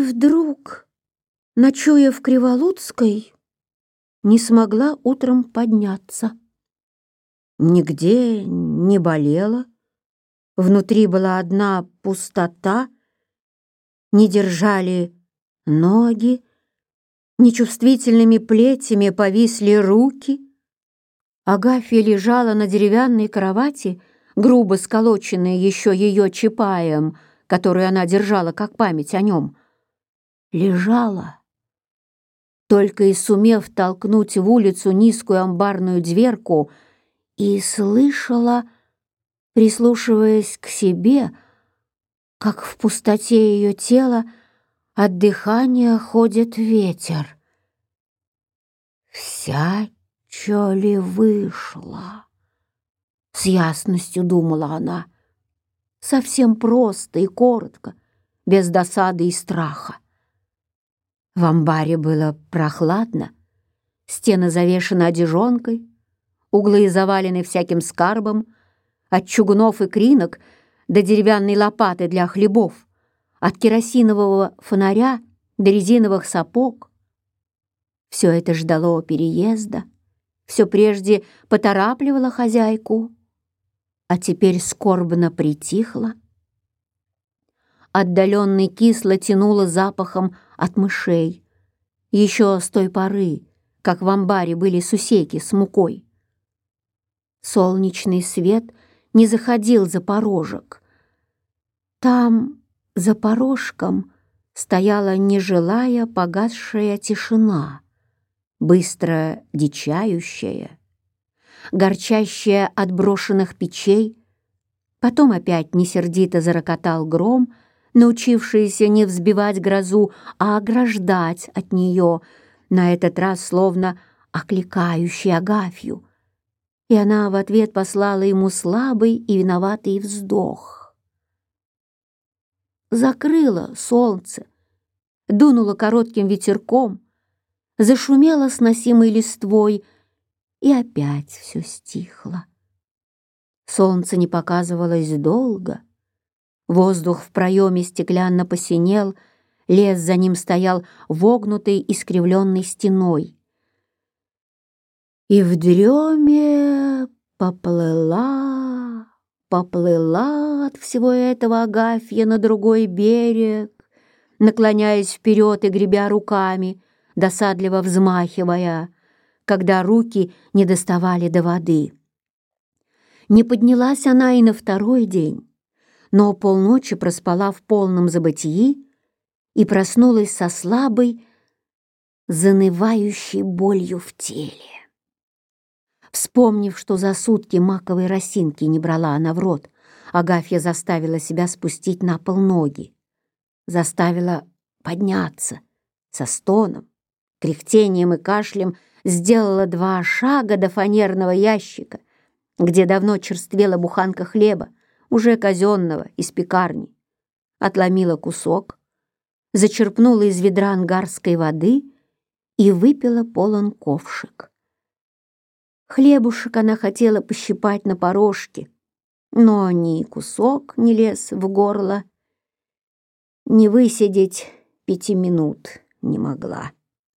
вдруг, ночуя в Криволудской, не смогла утром подняться. Нигде не болела, внутри была одна пустота, не держали ноги, нечувствительными плетями повисли руки. Агафья лежала на деревянной кровати, грубо сколоченной еще ее чапаем, которую она держала как память о нем. Лежала, только и сумев толкнуть в улицу низкую амбарную дверку, и слышала, прислушиваясь к себе, как в пустоте ее тела от дыхания ходит ветер. «Вся чё ли вышла?» — с ясностью думала она. Совсем просто и коротко, без досады и страха. В амбаре было прохладно, стены завешаны одежонкой, углы завалены всяким скарбом, от чугунов и кринок до деревянной лопаты для хлебов, от керосинового фонаря до резиновых сапог. Все это ждало переезда, все прежде поторапливало хозяйку, а теперь скорбно притихло. Отдаленно кисло тянуло запахом от мышей, еще с той поры, как в амбаре были сусеки с мукой. Солнечный свет не заходил за порожек. Там, за порожком, стояла нежилая погасшая тишина, быстро дичающая, горчащая от брошенных печей. Потом опять несердито зарокотал гром, научившийся не взбивать грозу, а ограждать от нее, на этот раз словно окликающий Агафью, и она в ответ послала ему слабый и виноватый вздох. Закрыло солнце, дунуло коротким ветерком, зашумело сносимой листвой, и опять все стихло. Солнце не показывалось долго, воздух в проеме стеклянно посинел, лес за ним стоял вогнутой искривленной стеной. И в дреме поплыла от всего этого Агафья на другой берег, наклоняясь вперед и гребя руками, досадливо взмахивая, когда руки не доставали до воды. Не поднялась она и на второй день, но полночи проспала в полном забытии и проснулась со слабой, занывающей болью в теле. Вспомнив, что за сутки маковой росинки не брала она в рот, Агафья заставила себя спустить на пол ноги, заставила подняться со стоном, кряхтением и кашлем, сделала 2 шага до фанерного ящика, где давно черствела буханка хлеба, уже казенного, из пекарни, отломила кусок, зачерпнула из ведра ангарской воды и выпила полон ковшик. Хлебушек она хотела пощипать на порожке, но ни кусок не лез в горло, не высидеть 5 минут не могла.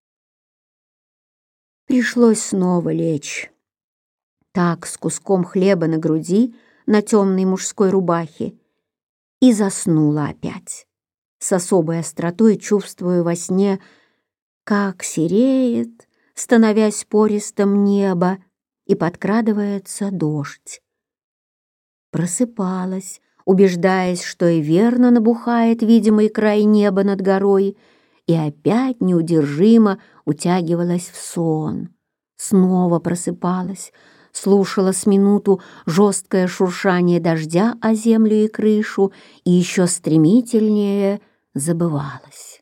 Пришлось снова лечь. Так, с куском хлеба на груди, на темной мужской рубахе, и заснула опять, с особой остротой чувствуя во сне, как сереет, становясь пористым небо, и подкрадывается дождь. Просыпалась, убеждаясь, что и верно набухает видимый край неба над горой, и опять неудержимо утягивалась в сон. Снова просыпалась, слушала с минуту жесткое шуршание дождя о землю и крышу и еще стремительнее забывалась.